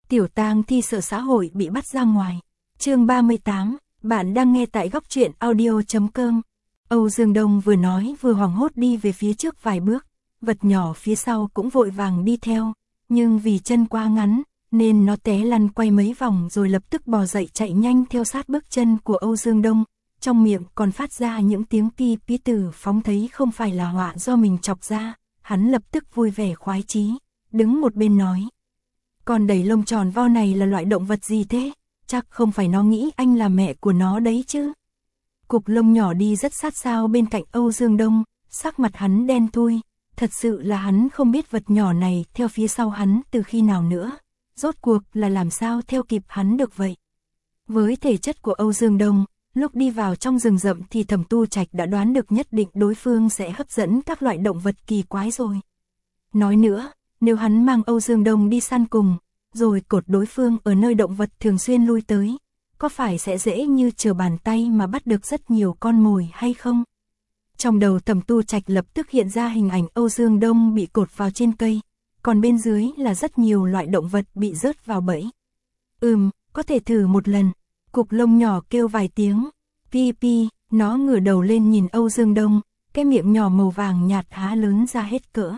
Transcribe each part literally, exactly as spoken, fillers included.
Tiểu tang thi sợ xã hội bị bắt ra ngoài. Chương ba mươi tám, bạn đang nghe tại góc truyện audio chấm com. Âu Dương Đông vừa nói vừa hoảng hốt đi về phía trước vài bước, vật nhỏ phía sau cũng vội vàng đi theo, nhưng vì chân quá ngắn, nên nó té lăn quay mấy vòng rồi lập tức bò dậy chạy nhanh theo sát bước chân của Âu Dương Đông, trong miệng còn phát ra những tiếng pi pí. Từ Phóng thấy không phải là họa do mình chọc ra, hắn lập tức vui vẻ khoái chí, đứng một bên nói. Con đầy lông tròn vo này là loại động vật gì thế? Chắc không phải nó nghĩ anh là mẹ của nó đấy chứ. Cục lông nhỏ đi rất sát sao bên cạnh Âu Dương Đông, sắc mặt hắn đen thui, thật sự là hắn không biết vật nhỏ này theo phía sau hắn từ khi nào nữa, rốt cuộc là làm sao theo kịp hắn được vậy. Với thể chất của Âu Dương Đông, lúc đi vào trong rừng rậm thì Thẩm Tu Trạch đã đoán được nhất định đối phương sẽ hấp dẫn các loại động vật kỳ quái rồi. Nói nữa, nếu hắn mang Âu Dương Đông đi săn cùng, rồi cột đối phương ở nơi động vật thường xuyên lui tới, có phải sẽ dễ như trở bàn tay mà bắt được rất nhiều con mồi hay không? Trong đầu Thẩm Tu Trạch lập tức hiện ra hình ảnh Âu Dương Đông bị cột vào trên cây, còn bên dưới là rất nhiều loại động vật bị rớt vào bẫy. Ừm, có thể thử một lần. Cục lông nhỏ kêu vài tiếng, pi pi, nó ngửa đầu lên nhìn Âu Dương Đông, cái miệng nhỏ màu vàng nhạt há lớn ra hết cỡ.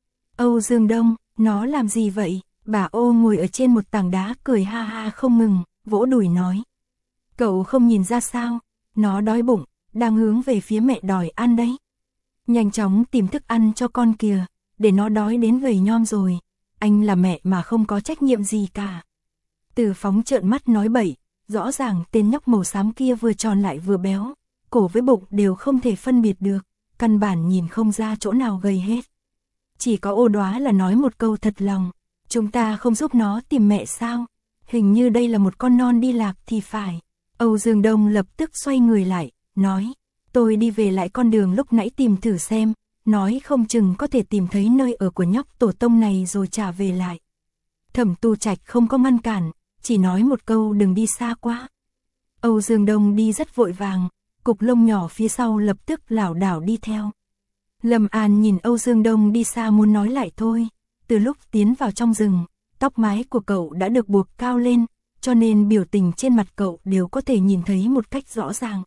Âu Dương Đông, nó làm gì vậy? Bà Ô ngồi ở trên một tảng đá cười ha ha không ngừng, vỗ đùi nói. Cậu không nhìn ra sao, nó đói bụng, đang hướng về phía mẹ đòi ăn đấy. Nhanh chóng tìm thức ăn cho con kìa, để nó đói đến gầy nhom rồi, anh là mẹ mà không có trách nhiệm gì cả. Từ Phóng trợn mắt nói bậy, rõ ràng tên nhóc màu xám kia vừa tròn lại vừa béo, cổ với bụng đều không thể phân biệt được, căn bản nhìn không ra chỗ nào gầy hết. Chỉ có Ô Đóa là nói một câu thật lòng, chúng ta không giúp nó tìm mẹ sao? Hình như đây là một con non đi lạc thì phải. Âu Dương Đông lập tức xoay người lại, nói, tôi đi về lại con đường lúc nãy tìm thử xem, nói không chừng có thể tìm thấy nơi ở của nhóc tổ tông này rồi trả về lại. Thẩm Tu Trạch không có ngăn cản, chỉ nói một câu đừng đi xa quá. Âu Dương Đông đi rất vội vàng, cục lông nhỏ phía sau lập tức lảo đảo đi theo. Lâm An nhìn Âu Dương Đông đi xa muốn nói lại thôi, từ lúc tiến vào trong rừng, tóc mái của cậu đã được buộc cao lên, cho nên biểu tình trên mặt cậu đều có thể nhìn thấy một cách rõ ràng.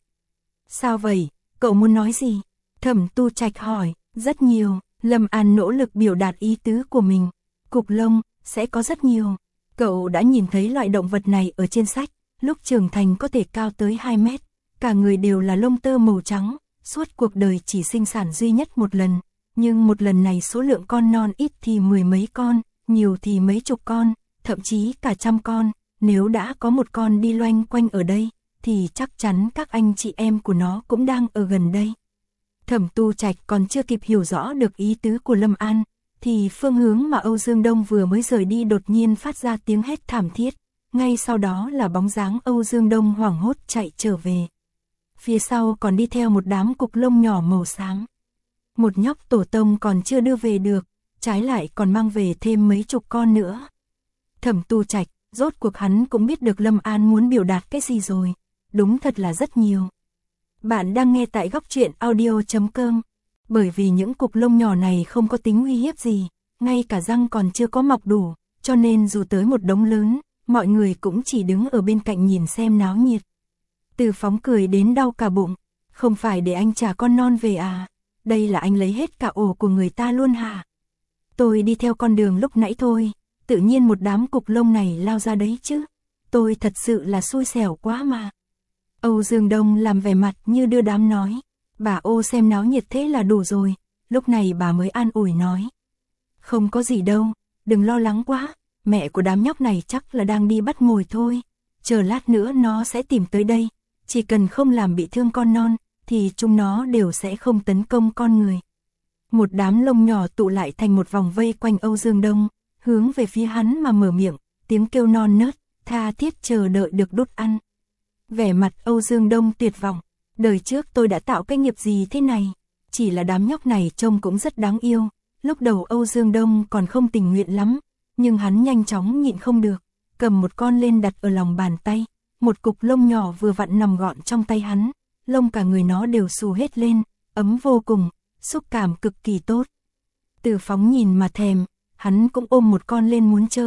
Sao vậy, cậu muốn nói gì? Thẩm Tu Trạch hỏi. Rất nhiều. Lâm An nỗ lực biểu đạt ý tứ của mình. Cục lông, sẽ có rất nhiều. Cậu đã nhìn thấy loại động vật này ở trên sách, lúc trưởng thành có thể cao tới hai mét, cả người đều là lông tơ màu trắng, suốt cuộc đời chỉ sinh sản duy nhất một lần, nhưng một lần này số lượng con non ít thì mười mấy con, nhiều thì mấy chục con, thậm chí cả trăm con, nếu đã có một con đi loanh quanh ở đây, thì chắc chắn các anh chị em của nó cũng đang ở gần đây. Thẩm Tu Trạch còn chưa kịp hiểu rõ được ý tứ của Lâm An, thì phương hướng mà Âu Dương Đông vừa mới rời đi đột nhiên phát ra tiếng hét thảm thiết, ngay sau đó là bóng dáng Âu Dương Đông hoảng hốt chạy trở về. Phía sau còn đi theo một đám cục lông nhỏ màu xám. Một nhóc tổ tông còn chưa đưa về được, trái lại còn mang về thêm mấy chục con nữa. Thẩm Tu Trạch, rốt cuộc hắn cũng biết được Lâm An muốn biểu đạt cái gì rồi, đúng thật là rất nhiều. Bạn đang nghe tại góc truyện audio chấm com. Bởi vì những cục lông nhỏ này không có tính uy hiếp gì, ngay cả răng còn chưa có mọc đủ, cho nên dù tới một đống lớn, mọi người cũng chỉ đứng ở bên cạnh nhìn xem náo nhiệt. Từ Phóng cười đến đau cả bụng, không phải để anh trả con non về à, đây là anh lấy hết cả ổ của người ta luôn hả? Tôi đi theo con đường lúc nãy thôi, tự nhiên một đám cục lông này lao ra đấy chứ, tôi thật sự là xui xẻo quá mà. Âu Dương Đông làm vẻ mặt như đưa đám nói, bà Ô xem náo nhiệt thế là đủ rồi, lúc này bà mới an ủi nói. Không có gì đâu, đừng lo lắng quá, mẹ của đám nhóc này chắc là đang đi bắt mồi thôi, chờ lát nữa nó sẽ tìm tới đây, chỉ cần không làm bị thương con non, thì chúng nó đều sẽ không tấn công con người. Một đám lông nhỏ tụ lại thành một vòng vây quanh Âu Dương Đông, hướng về phía hắn mà mở miệng, tiếng kêu non nớt, tha thiết chờ đợi được đút ăn. Vẻ mặt Âu Dương Đông tuyệt vọng, đời trước tôi đã tạo cái nghiệp gì thế này, chỉ là đám nhóc này trông cũng rất đáng yêu. Lúc đầu Âu Dương Đông còn không tình nguyện lắm, nhưng hắn nhanh chóng nhịn không được, cầm một con lên đặt ở lòng bàn tay, một cục lông nhỏ vừa vặn nằm gọn trong tay hắn, lông cả người nó đều xù hết lên, ấm vô cùng, xúc cảm cực kỳ tốt. Từ Phóng nhìn mà thèm, hắn cũng ôm một con lên muốn chơi,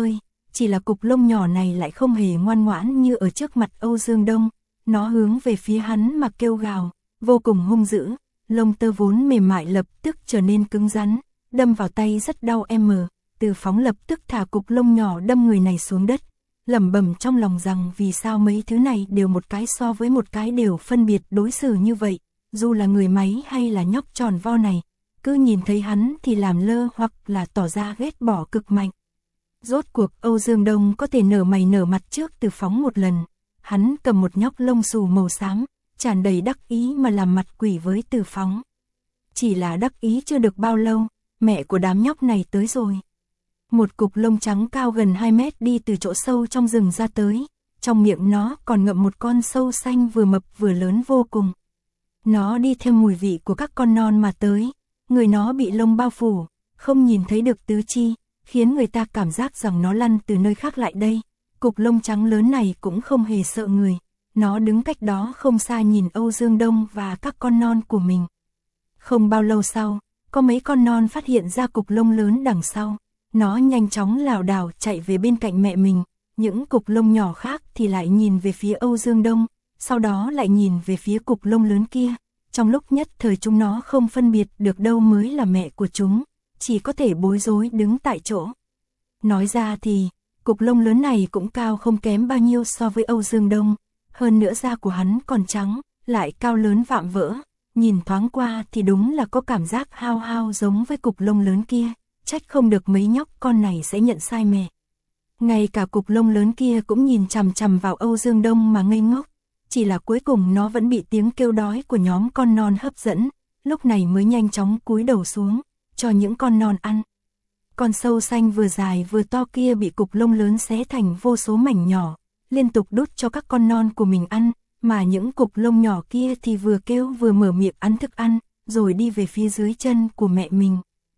chỉ là cục lông nhỏ này lại không hề ngoan ngoãn như ở trước mặt Âu Dương Đông, nó hướng về phía hắn mà kêu gào, vô cùng hung dữ, lông tơ vốn mềm mại lập tức trở nên cứng rắn, đâm vào tay rất đau em. Từ Phóng lập tức thả cục lông nhỏ đâm người này xuống đất, lẩm bẩm trong lòng rằng vì sao mấy thứ này đều một cái so với một cái đều phân biệt đối xử như vậy, dù là người máy hay là nhóc tròn vo này, cứ nhìn thấy hắn thì làm lơ hoặc là tỏ ra ghét bỏ cực mạnh. Rốt cuộc Âu Dương Đông có thể nở mày nở mặt trước Từ Phóng một lần, hắn cầm một nhóc lông xù màu xám, tràn đầy đắc ý mà làm mặt quỷ với Từ Phóng. Chỉ là đắc ý chưa được bao lâu, mẹ của đám nhóc này tới rồi. Một cục lông trắng cao gần hai mét đi từ chỗ sâu trong rừng ra tới, trong miệng nó còn ngậm một con sâu xanh vừa mập vừa lớn vô cùng. Nó đi theo mùi vị của các con non mà tới, người nó bị lông bao phủ, không nhìn thấy được tứ chi, khiến người ta cảm giác rằng nó lăn từ nơi khác lại đây. Cục lông trắng lớn này cũng không hề sợ người, nó đứng cách đó không xa nhìn Âu Dương Đông và các con non của mình. Không bao lâu sau, có mấy con non phát hiện ra cục lông lớn đằng sau, nó nhanh chóng lảo đảo chạy về bên cạnh mẹ mình, những cục lông nhỏ khác thì lại nhìn về phía Âu Dương Đông, sau đó lại nhìn về phía cục lông lớn kia. Trong lúc nhất thời chúng nó không phân biệt được đâu mới là mẹ của chúng, chỉ có thể bối rối đứng tại chỗ. Nói ra thì, cục lông lớn này cũng cao không kém bao nhiêu so với Âu Dương Đông, hơn nữa da của hắn còn trắng, lại cao lớn vạm vỡ, nhìn thoáng qua thì đúng là có cảm giác hao hao giống với cục lông lớn kia, trách không được mấy nhóc con này sẽ nhận sai mẹ. Ngay cả cục lông lớn kia cũng nhìn chằm chằm vào Âu Dương Đông mà ngây ngốc, chỉ là cuối cùng nó vẫn bị tiếng kêu đói của nhóm con non hấp dẫn, lúc này mới nhanh chóng cúi đầu xuống, cho những con non ăn. Con sâu xanh vừa dài vừa to kia bị cục lông lớn xé thành vô số mảnh nhỏ, liên tục đút cho các con non của mình ăn, mà những cục lông nhỏ kia thì vừa kêu vừa mở miệng ăn thức ăn, rồi đi về phía dưới chân của mẹ mình.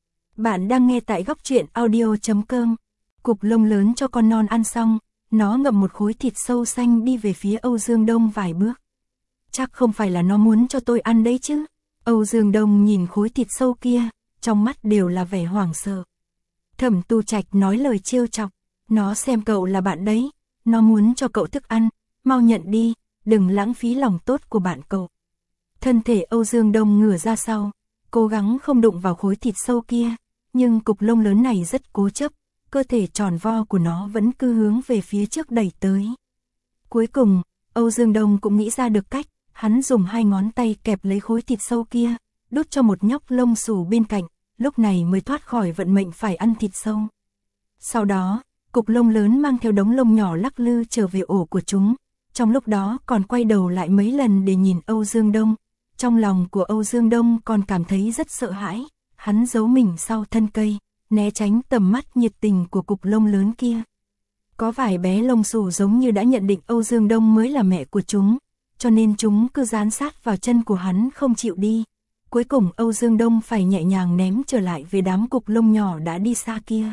Bạn đang nghe tại góc truyện audio chấm com. Cục lông lớn cho con non ăn xong, nó ngậm một khối thịt sâu xanh đi về phía Âu Dương Đông vài bước. Chắc không phải là nó muốn cho tôi ăn đấy chứ? Âu Dương Đông nhìn khối thịt sâu kia, trong mắt đều là vẻ hoảng sợ. Thẩm Tu Trạch nói lời trêu chọc, nó xem cậu là bạn đấy, nó muốn cho cậu thức ăn, mau nhận đi, đừng lãng phí lòng tốt của bạn cậu. Thân thể Âu Dương Đông ngửa ra sau, cố gắng không đụng vào khối thịt sâu kia, nhưng cục lông lớn này rất cố chấp, cơ thể tròn vo của nó vẫn cứ hướng về phía trước đẩy tới. Cuối cùng, Âu Dương Đông cũng nghĩ ra được cách, hắn dùng hai ngón tay kẹp lấy khối thịt sâu kia, đút cho một nhóc lông xù bên cạnh, lúc này mới thoát khỏi vận mệnh phải ăn thịt sâu. Sau đó, cục lông lớn mang theo đống lông nhỏ lắc lư trở về ổ của chúng, trong lúc đó còn quay đầu lại mấy lần để nhìn Âu Dương Đông. Trong lòng của Âu Dương Đông còn cảm thấy rất sợ hãi, hắn giấu mình sau thân cây, né tránh tầm mắt nhiệt tình của cục lông lớn kia. Có vài bé lông xù giống như đã nhận định Âu Dương Đông mới là mẹ của chúng, cho nên chúng cứ dán sát vào chân của hắn không chịu đi. Cuối cùng Âu Dương Đông phải nhẹ nhàng ném trở lại về đám cục lông nhỏ đã đi xa kia.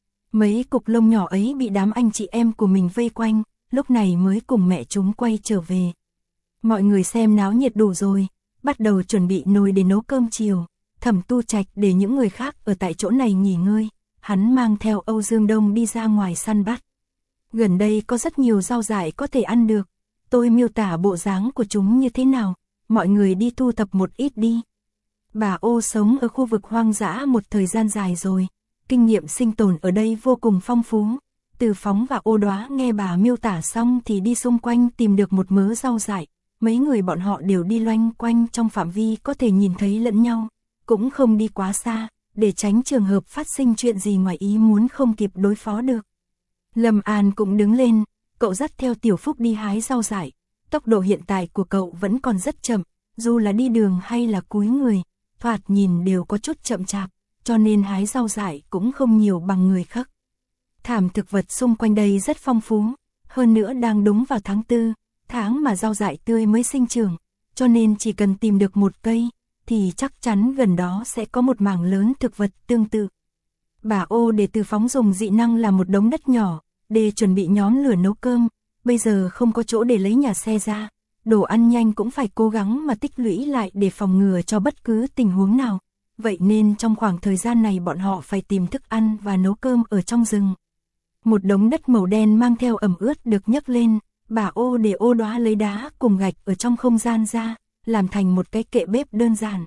Mấy cục lông nhỏ ấy bị đám anh chị em của mình vây quanh, lúc này mới cùng mẹ chúng quay trở về. Mọi người xem náo nhiệt đủ rồi, bắt đầu chuẩn bị nồi để nấu cơm chiều. Thẩm Tu Trạch để những người khác ở tại chỗ này nghỉ ngơi, hắn mang theo Âu Dương Đông đi ra ngoài săn bắt. Gần đây có rất nhiều rau dại có thể ăn được, tôi miêu tả bộ dáng của chúng như thế nào, mọi người đi thu thập một ít đi. Bà Ô sống ở khu vực hoang dã một thời gian dài rồi, kinh nghiệm sinh tồn ở đây vô cùng phong phú. Từ Phóng và Ô Đóa nghe bà miêu tả xong thì đi xung quanh tìm được một mớ rau dại, mấy người bọn họ đều đi loanh quanh trong phạm vi có thể nhìn thấy lẫn nhau, cũng không đi quá xa, để tránh trường hợp phát sinh chuyện gì ngoài ý muốn không kịp đối phó được. Lâm An cũng đứng lên, cậu dắt theo Tiểu Phúc đi hái rau dại, tốc độ hiện tại của cậu vẫn còn rất chậm, dù là đi đường hay là cúi người, thoạt nhìn đều có chút chậm chạp, cho nên hái rau dại cũng không nhiều bằng người khác. Thảm thực vật xung quanh đây rất phong phú, hơn nữa đang đúng vào tháng tư, tháng mà rau dại tươi mới sinh trưởng, cho nên chỉ cần tìm được một cây, thì chắc chắn gần đó sẽ có một mảng lớn thực vật tương tự. Bà Ô để Từ Phóng dùng dị năng làm một đống đất nhỏ, để chuẩn bị nhóm lửa nấu cơm, bây giờ không có chỗ để lấy nhà xe ra, đồ ăn nhanh cũng phải cố gắng mà tích lũy lại để phòng ngừa cho bất cứ tình huống nào, vậy nên trong khoảng thời gian này bọn họ phải tìm thức ăn và nấu cơm ở trong rừng. Một đống đất màu đen mang theo ẩm ướt được nhấc lên, bà Ô để Ô Đóa lấy đá cùng gạch ở trong không gian ra, làm thành một cái kệ bếp đơn giản.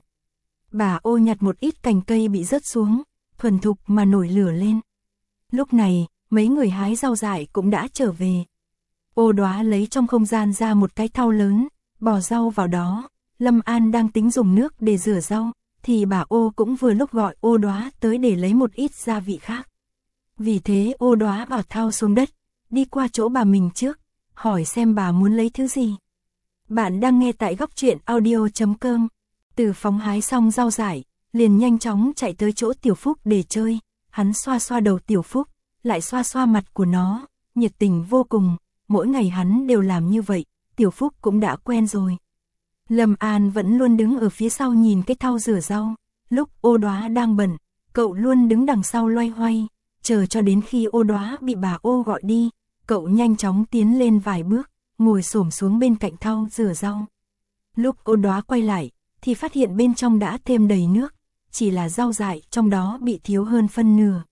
Bà Ô nhặt một ít cành cây bị rớt xuống, thuần thục mà nổi lửa lên. Lúc này, mấy người hái rau dại cũng đã trở về. Ô Đóa lấy trong không gian ra một cái thau lớn, bỏ rau vào đó. Lâm An đang tính dùng nước để rửa rau, thì bà Ô cũng vừa lúc gọi Ô Đóa tới để lấy một ít gia vị khác. Vì thế Ô Đóa bỏ thau xuống đất, đi qua chỗ bà mình trước, hỏi xem bà muốn lấy thứ gì. Bạn đang nghe tại góc truyện audio chấm com. Từ phóng hái xong rau dại, liền nhanh chóng chạy tới chỗ Tiểu Phúc để chơi. Hắn xoa xoa đầu Tiểu Phúc, lại xoa xoa mặt của nó, nhiệt tình vô cùng. Mỗi ngày hắn đều làm như vậy, Tiểu Phúc cũng đã quen rồi. Lâm An vẫn luôn đứng ở phía sau nhìn cái thau rửa rau. Lúc Ô Đóa đang bận, cậu luôn đứng đằng sau loay hoay, chờ cho đến khi Ô Đóa bị bà Ô gọi đi, cậu nhanh chóng tiến lên vài bước, ngồi xổm xuống bên cạnh thau rửa rau. Lúc Ô Đóa quay lại, thì phát hiện bên trong đã thêm đầy nước, chỉ là rau dại trong đó bị thiếu hơn phân nửa.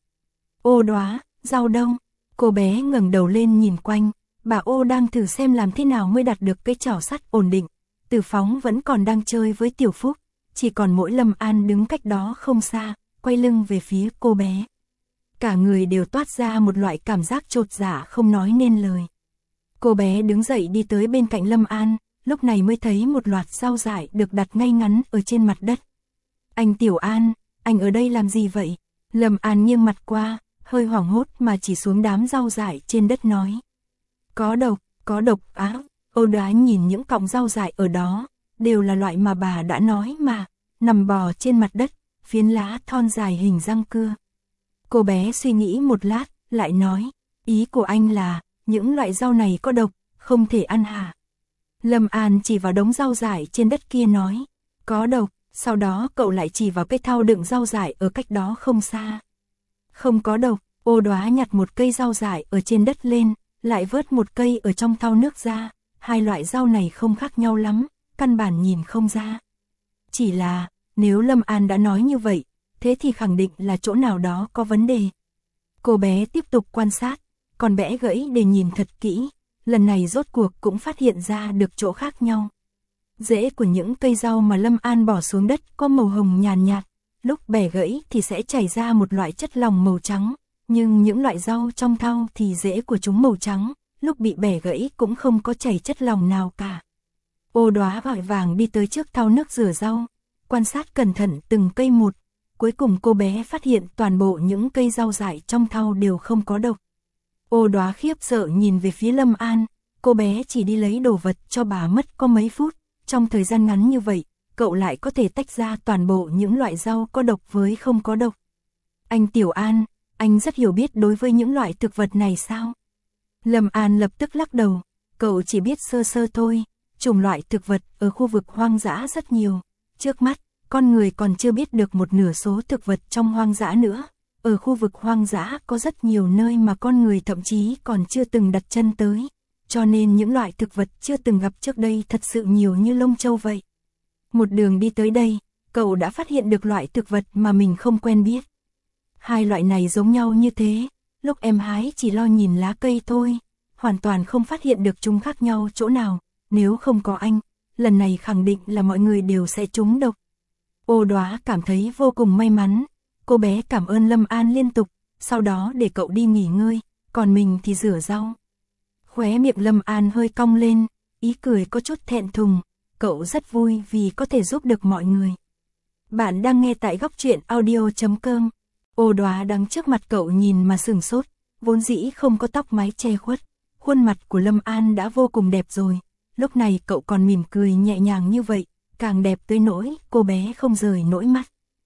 Ô Đóa, rau đâu? Cô bé ngẩng đầu lên nhìn quanh, bà Ô đang thử xem làm thế nào mới đặt được cái chảo sắt ổn định. Từ Phóng vẫn còn đang chơi với Tiểu Phúc, chỉ còn mỗi Lâm An đứng cách đó không xa, quay lưng về phía cô bé. Cả người đều toát ra một loại cảm giác chột dạ không nói nên lời. Cô bé đứng dậy đi tới bên cạnh Lâm An, lúc này mới thấy một loạt rau dại được đặt ngay ngắn ở trên mặt đất. Anh Tiểu An, anh ở đây làm gì vậy? Lâm An nghiêng mặt qua, hơi hoảng hốt mà chỉ xuống đám rau dại trên đất nói. Có độc, có độc á. Ô Đóa nhìn những cọng rau dại ở đó, đều là loại mà bà đã nói mà, nằm bò trên mặt đất, phiến lá thon dài hình răng cưa. Cô bé suy nghĩ một lát, lại nói, ý của anh là, những loại rau này có độc, không thể ăn hả? Lâm An chỉ vào đống rau dại trên đất kia nói, có độc, sau đó cậu lại chỉ vào cái thau đựng rau dại ở cách đó không xa. Không có độc. Ô Đóa nhặt một cây rau dại ở trên đất lên, lại vớt một cây ở trong thau nước ra. Hai loại rau này không khác nhau lắm, căn bản nhìn không ra. Chỉ là, nếu Lâm An đã nói như vậy, thế thì khẳng định là chỗ nào đó có vấn đề. Cô bé tiếp tục quan sát, còn bẽ gãy để nhìn thật kỹ, lần này rốt cuộc cũng phát hiện ra được chỗ khác nhau. Rễ của những cây rau mà Lâm An bỏ xuống đất có màu hồng nhàn nhạt, lúc bẻ gãy thì sẽ chảy ra một loại chất lỏng màu trắng, nhưng những loại rau trong thau thì rễ của chúng màu trắng, lúc bị bẻ gãy cũng không có chảy chất lỏng nào cả. Ô Đóa vội vàng đi tới trước thau nước rửa rau, quan sát cẩn thận từng cây một, cuối cùng cô bé phát hiện toàn bộ những cây rau dại trong thau đều không có độc. Ô Đóa khiếp sợ nhìn về phía Lâm An, cô bé chỉ đi lấy đồ vật cho bà mất có mấy phút, trong thời gian ngắn như vậy, cậu lại có thể tách ra toàn bộ những loại rau có độc với không có độc. Anh Tiểu An, anh rất hiểu biết đối với những loại thực vật này sao? Lâm An lập tức lắc đầu, cậu chỉ biết sơ sơ thôi, chủng loại thực vật ở khu vực hoang dã rất nhiều. Trước mắt, con người còn chưa biết được một nửa số thực vật trong hoang dã nữa. Ở khu vực hoang dã có rất nhiều nơi mà con người thậm chí còn chưa từng đặt chân tới. Cho nên những loại thực vật chưa từng gặp trước đây thật sự nhiều như lông châu vậy. Một đường đi tới đây, cậu đã phát hiện được loại thực vật mà mình không quen biết. Hai loại này giống nhau như thế, lúc em hái chỉ lo nhìn lá cây thôi, hoàn toàn không phát hiện được chúng khác nhau chỗ nào, nếu không có anh, lần này khẳng định là mọi người đều sẽ trúng độc. Ô Đóa cảm thấy vô cùng may mắn, cô bé cảm ơn Lâm An liên tục, sau đó để cậu đi nghỉ ngơi, còn mình thì rửa rau. Khóe miệng Lâm An hơi cong lên, ý cười có chút thẹn thùng, cậu rất vui vì có thể giúp được mọi người. Bạn đang nghe tại góc truyện audio chấm com. Ô Đóa đang trước mặt cậu nhìn mà sửng sốt, vốn dĩ không có tóc mái che khuất, khuôn mặt của Lâm An đã vô cùng đẹp rồi, lúc này cậu còn mỉm cười nhẹ nhàng như vậy, càng đẹp tới nỗi cô bé không rời nổi mắt.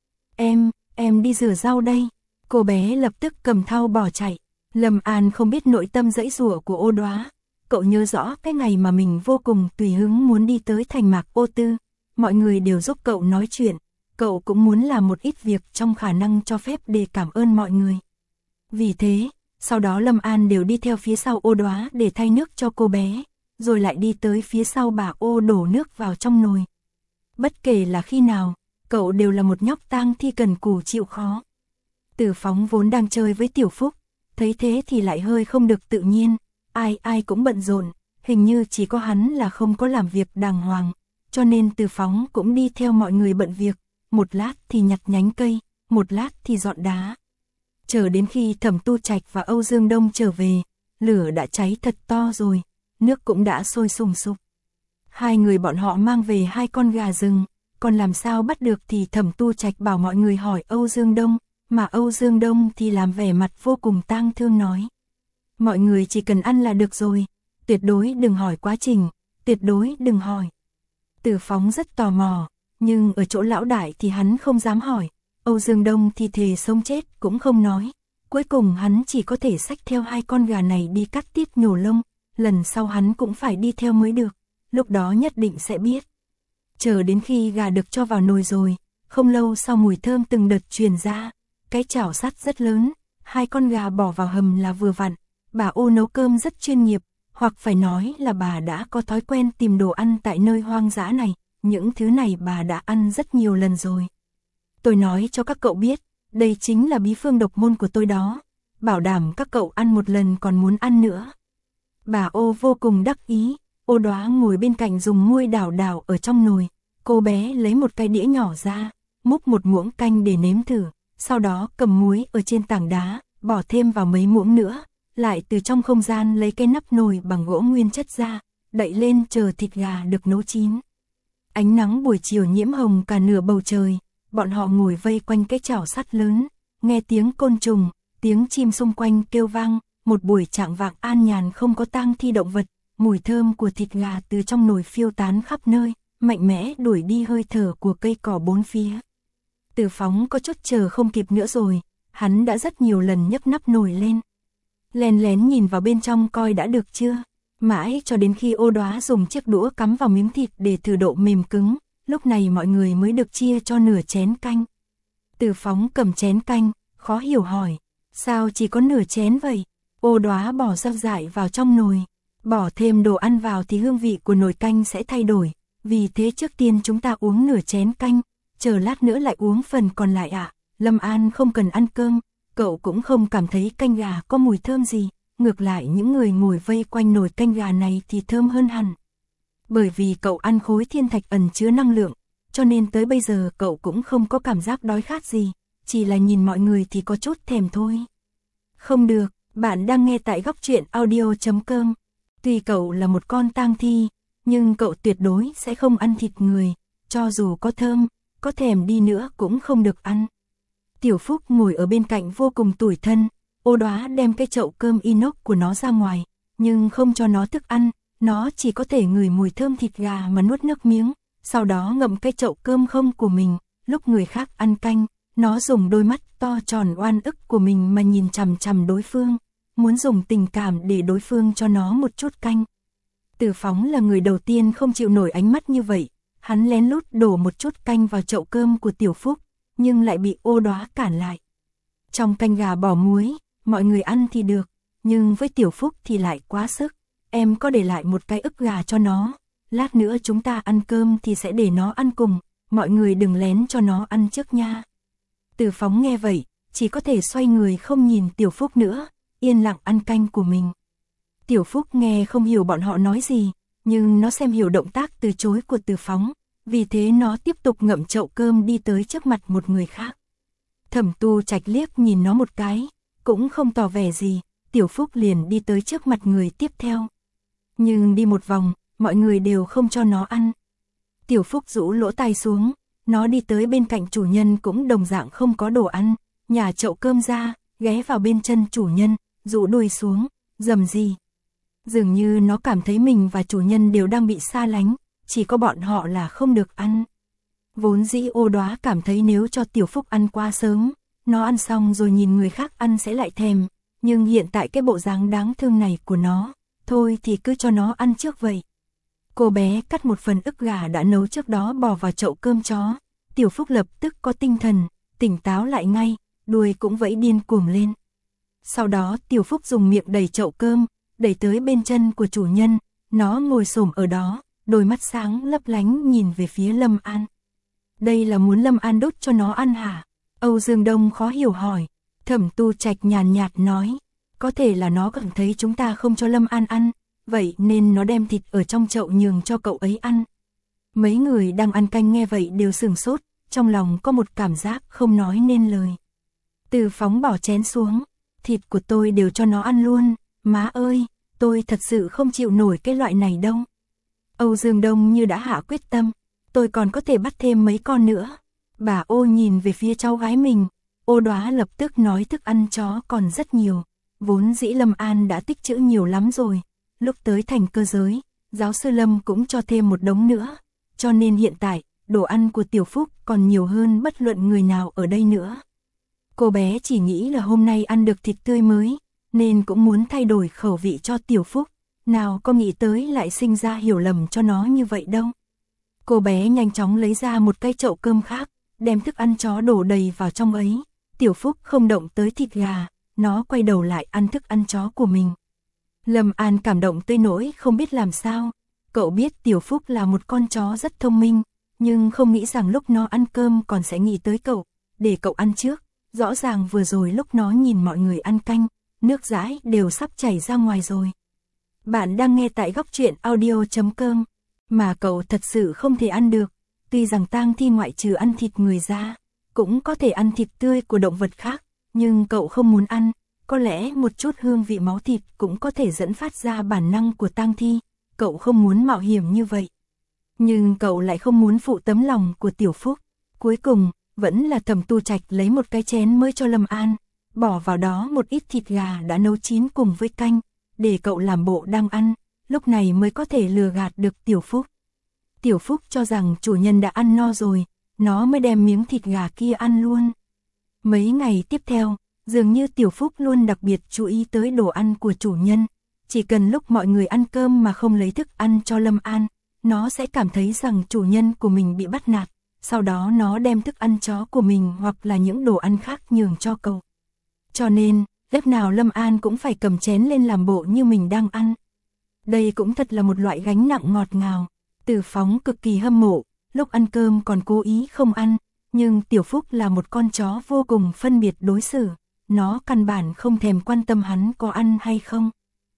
Em, em đi rửa rau đây. Cô bé lập tức cầm thau bỏ chạy. Lâm An không biết nội tâm dãy rủa của Ô Đóa, cậu nhớ rõ cái ngày mà mình vô cùng tùy hứng muốn đi tới thành Mạc Ô Tư, mọi người đều giúp cậu nói chuyện, cậu cũng muốn làm một ít việc trong khả năng cho phép để cảm ơn mọi người. Vì thế, sau đó Lâm An đều đi theo phía sau Ô Đóa để thay nước cho cô bé, rồi lại đi tới phía sau bà Ô đổ nước vào trong nồi. Bất kể là khi nào, cậu đều là một nhóc tang thi cần cù chịu khó. Từ Phóng vốn đang chơi với Tiểu Phúc, thấy thế thì lại hơi không được tự nhiên, ai ai cũng bận rộn, hình như chỉ có hắn là không có làm việc đàng hoàng, cho nên Từ Phóng cũng đi theo mọi người bận việc, một lát thì nhặt nhánh cây, một lát thì dọn đá. Chờ đến khi Thẩm Tu Trạch và Âu Dương Đông trở về, lửa đã cháy thật to rồi, nước cũng đã sôi sùng sục. Hai người bọn họ mang về hai con gà rừng, còn làm sao bắt được thì Thẩm Tu Trạch bảo mọi người hỏi Âu Dương Đông, mà Âu Dương Đông thì làm vẻ mặt vô cùng tang thương nói. Mọi người chỉ cần ăn là được rồi, tuyệt đối đừng hỏi quá trình, tuyệt đối đừng hỏi. Từ Phóng rất tò mò, nhưng ở chỗ lão đại thì hắn không dám hỏi, Âu Dương Đông thì thề sống chết cũng không nói. Cuối cùng hắn chỉ có thể xách theo hai con gà này đi cắt tiết nhổ lông, lần sau hắn cũng phải đi theo mới được, lúc đó nhất định sẽ biết. Chờ đến khi gà được cho vào nồi rồi, không lâu sau mùi thơm từng đợt truyền ra, cái chảo sắt rất lớn, hai con gà bỏ vào hầm là vừa vặn. Bà Ô nấu cơm rất chuyên nghiệp, hoặc phải nói là bà đã có thói quen tìm đồ ăn tại nơi hoang dã này, những thứ này bà đã ăn rất nhiều lần rồi. Tôi nói cho các cậu biết, đây chính là bí phương độc môn của tôi đó, bảo đảm các cậu ăn một lần còn muốn ăn nữa. Bà Ô vô cùng đắc ý, Ô Đóa ngồi bên cạnh dùng muôi đảo đảo ở trong nồi, cô bé lấy một cái đĩa nhỏ ra, múc một muỗng canh để nếm thử, sau đó cầm muối ở trên tảng đá, bỏ thêm vào mấy muỗng nữa, lại từ trong không gian lấy cái nắp nồi bằng gỗ nguyên chất ra, đậy lên chờ thịt gà được nấu chín. Ánh nắng buổi chiều nhiễm hồng cả nửa bầu trời, bọn họ ngồi vây quanh cái chảo sắt lớn, nghe tiếng côn trùng, tiếng chim xung quanh kêu vang, một buổi trạng vạng an nhàn không có tang thi động vật, mùi thơm của thịt gà từ trong nồi phiêu tán khắp nơi, mạnh mẽ đuổi đi hơi thở của cây cỏ bốn phía. Từ Phóng có chút chờ không kịp nữa rồi, hắn đã rất nhiều lần nhấc nắp nồi lên. Lén lén nhìn vào bên trong coi đã được chưa, mãi cho đến khi Ô Đóa dùng chiếc đũa cắm vào miếng thịt để thử độ mềm cứng, lúc này mọi người mới được chia cho nửa chén canh. Từ Phóng cầm chén canh, khó hiểu hỏi, sao chỉ có nửa chén vậy? Ô Đóa bỏ rau dại vào trong nồi, bỏ thêm đồ ăn vào thì hương vị của nồi canh sẽ thay đổi, vì thế trước tiên chúng ta uống nửa chén canh, chờ lát nữa lại uống phần còn lại ạ. À? Lâm An không cần ăn cơm, cậu cũng không cảm thấy canh gà có mùi thơm gì, ngược lại những người ngồi vây quanh nồi canh gà này thì thơm hơn hẳn. Bởi vì cậu ăn khối thiên thạch ẩn chứa năng lượng, cho nên tới bây giờ cậu cũng không có cảm giác đói khát gì, chỉ là nhìn mọi người thì có chút thèm thôi. Không được, bạn đang nghe tại góc truyện audio chấm com. Tuy cậu là một con tang thi, nhưng cậu tuyệt đối sẽ không ăn thịt người, cho dù có thơm, có thèm đi nữa cũng không được ăn. Tiểu Phúc ngồi ở bên cạnh vô cùng tủi thân, Ô Đóa đem cái chậu cơm inox của nó ra ngoài, nhưng không cho nó thức ăn, nó chỉ có thể ngửi mùi thơm thịt gà mà nuốt nước miếng, sau đó ngậm cái chậu cơm không của mình, lúc người khác ăn canh, nó dùng đôi mắt to tròn oan ức của mình mà nhìn chằm chằm đối phương, muốn dùng tình cảm để đối phương cho nó một chút canh. Từ Phóng là người đầu tiên không chịu nổi ánh mắt như vậy, hắn lén lút đổ một chút canh vào chậu cơm của Tiểu Phúc, nhưng lại bị Ô Đóa cản lại. Trong canh gà bỏ muối, mọi người ăn thì được, nhưng với Tiểu Phúc thì lại quá sức. Em có để lại một cái ức gà cho nó, lát nữa chúng ta ăn cơm thì sẽ để nó ăn cùng, mọi người đừng lén cho nó ăn trước nha. Từ Phóng nghe vậy, chỉ có thể xoay người không nhìn Tiểu Phúc nữa, yên lặng ăn canh của mình. Tiểu Phúc nghe không hiểu bọn họ nói gì, nhưng nó xem hiểu động tác từ chối của Từ Phóng, vì thế nó tiếp tục ngậm chậu cơm đi tới trước mặt một người khác. Thẩm Tu Trạch liếc nhìn nó một cái, cũng không tỏ vẻ gì, Tiểu Phúc liền đi tới trước mặt người tiếp theo. Nhưng đi một vòng, mọi người đều không cho nó ăn. Tiểu Phúc rũ lỗ tai xuống, nó đi tới bên cạnh chủ nhân cũng đồng dạng không có đồ ăn, nhả chậu cơm ra, ghé vào bên chân chủ nhân, rũ đuôi xuống, rầm rì. Dường như nó cảm thấy mình và chủ nhân đều đang bị xa lánh, chỉ có bọn họ là không được ăn. Vốn dĩ Ô Đóa cảm thấy nếu cho Tiểu Phúc ăn quá sớm, nó ăn xong rồi nhìn người khác ăn sẽ lại thèm, nhưng hiện tại cái bộ dáng đáng thương này của nó, thôi thì cứ cho nó ăn trước vậy. Cô bé cắt một phần ức gà đã nấu trước đó bỏ vào chậu cơm chó, Tiểu Phúc lập tức có tinh thần, tỉnh táo lại ngay, đuôi cũng vẫy điên cuồng lên. Sau đó Tiểu Phúc dùng miệng đẩy chậu cơm, đẩy tới bên chân của chủ nhân, nó ngồi xổm ở đó, đôi mắt sáng lấp lánh nhìn về phía Lâm An. Đây là muốn Lâm An đốt cho nó ăn hả? Âu Dương Đông khó hiểu hỏi. Thẩm Tu Trạch nhàn nhạt nói, Có thể là nó cảm thấy chúng ta không cho Lâm An ăn, vậy nên nó đem thịt ở trong chậu nhường cho cậu ấy ăn. Mấy người đang ăn canh nghe vậy đều sửng sốt, trong lòng có một cảm giác không nói nên lời. Từ Phóng bỏ chén xuống, thịt của tôi đều cho nó ăn luôn, má ơi, tôi thật sự không chịu nổi cái loại này đâu. Âu Dương Đông như đã hạ quyết tâm, tôi còn có thể bắt thêm mấy con nữa. Bà Ô nhìn về phía cháu gái mình, Ô Đóa lập tức nói thức ăn chó còn rất nhiều, vốn dĩ Lâm An đã tích trữ nhiều lắm rồi, lúc tới thành cơ giới, giáo sư Lâm cũng cho thêm một đống nữa, cho nên hiện tại, đồ ăn của Tiểu Phúc còn nhiều hơn bất luận người nào ở đây nữa. Cô bé chỉ nghĩ là hôm nay ăn được thịt tươi mới, nên cũng muốn thay đổi khẩu vị cho Tiểu Phúc, nào có nghĩ tới lại sinh ra hiểu lầm cho nó như vậy đâu. Cô bé nhanh chóng lấy ra một cái chậu cơm khác, đem thức ăn chó đổ đầy vào trong ấy. Tiểu Phúc không động tới thịt gà, nó quay đầu lại ăn thức ăn chó của mình. Lâm An cảm động tới nỗi không biết làm sao. Cậu biết Tiểu Phúc là một con chó rất thông minh, nhưng không nghĩ rằng lúc nó ăn cơm còn sẽ nghĩ tới cậu, để cậu ăn trước. Rõ ràng vừa rồi lúc nó nhìn mọi người ăn canh, nước dãi đều sắp chảy ra ngoài rồi. Bạn đang nghe tại góc truyện audio chấm com, mà cậu thật sự không thể ăn được. Tuy rằng tang thi ngoại trừ ăn thịt người ra, cũng có thể ăn thịt tươi của động vật khác, nhưng cậu không muốn ăn. Có lẽ một chút hương vị máu thịt cũng có thể dẫn phát ra bản năng của tang thi, cậu không muốn mạo hiểm như vậy. Nhưng cậu lại không muốn phụ tấm lòng của Tiểu Phúc. Cuối cùng, vẫn là Thẩm Tu Trạch lấy một cái chén mới cho Lâm An, bỏ vào đó một ít thịt gà đã nấu chín cùng với canh, để cậu làm bộ đang ăn, lúc này mới có thể lừa gạt được Tiểu Phúc. Tiểu Phúc cho rằng chủ nhân đã ăn no rồi, nó mới đem miếng thịt gà kia ăn luôn. Mấy ngày tiếp theo, dường như Tiểu Phúc luôn đặc biệt chú ý tới đồ ăn của chủ nhân. Chỉ cần lúc mọi người ăn cơm mà không lấy thức ăn cho Lâm An, nó sẽ cảm thấy rằng chủ nhân của mình bị bắt nạt. Sau đó nó đem thức ăn chó của mình hoặc là những đồ ăn khác nhường cho cậu. Cho nên, lúc nào Lâm An cũng phải cầm chén lên làm bộ như mình đang ăn. Đây cũng thật là một loại gánh nặng ngọt ngào. Từ Phóng cực kỳ hâm mộ, lúc ăn cơm còn cố ý không ăn, nhưng Tiểu Phúc là một con chó vô cùng phân biệt đối xử, nó căn bản không thèm quan tâm hắn có ăn hay không.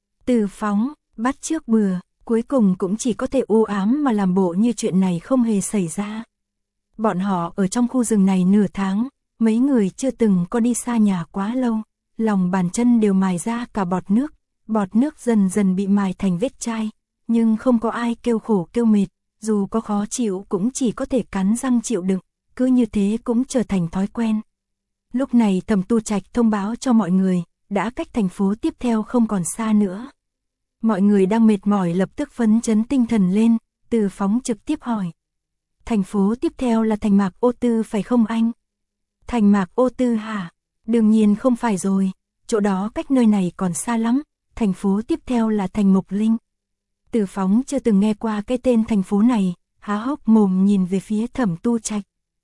Từ Phóng, bắt trước bừa, cuối cùng cũng chỉ có thể u ám mà làm bộ như chuyện này không hề xảy ra. Bọn họ ở trong khu rừng này nửa tháng, mấy người chưa từng có đi xa nhà quá lâu, lòng bàn chân đều mài ra cả bọt nước, bọt nước dần dần bị mài thành vết chai, nhưng không có ai kêu khổ kêu mệt, dù có khó chịu cũng chỉ có thể cắn răng chịu đựng, cứ như thế cũng trở thành thói quen. Lúc này Thẩm Tu Trạch thông báo cho mọi người, đã cách thành phố tiếp theo không còn xa nữa. Mọi người đang mệt mỏi lập tức phấn chấn tinh thần lên, Từ Phóng trực tiếp hỏi. Thành phố tiếp theo là thành Mạc Ô Tư phải không anh? Thành Mạc Ô Tư hả? Đương nhiên không phải rồi, chỗ đó cách nơi này còn xa lắm, thành phố tiếp theo là thành Mộc Linh. Từ Phóng chưa từng nghe qua cái tên thành phố này, há hốc mồm nhìn về phía Thẩm Tu Trạch.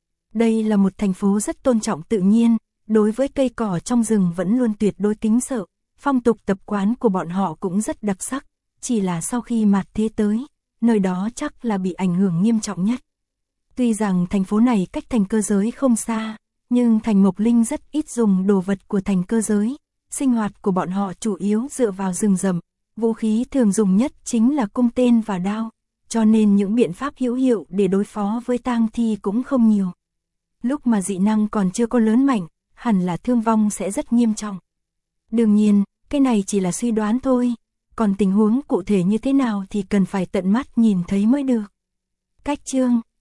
Đây là một thành phố rất tôn trọng tự nhiên, đối với cây cỏ trong rừng vẫn luôn tuyệt đối kính sợ, phong tục tập quán của bọn họ cũng rất đặc sắc, chỉ là sau khi mạt thế tới, nơi đó chắc là bị ảnh hưởng nghiêm trọng nhất. Tuy rằng thành phố này cách thành cơ giới không xa, nhưng thành Mộc Linh rất ít dùng đồ vật của thành cơ giới, sinh hoạt của bọn họ chủ yếu dựa vào rừng rậm, vũ khí thường dùng nhất chính là cung tên và đao, cho nên những biện pháp hữu hiệu để đối phó với tang thi cũng không nhiều. Lúc mà dị năng còn chưa có lớn mạnh, hẳn là thương vong sẽ rất nghiêm trọng. Đương nhiên, cái này chỉ là suy đoán thôi, còn tình huống cụ thể như thế nào thì cần phải tận mắt nhìn thấy mới được. Cách chương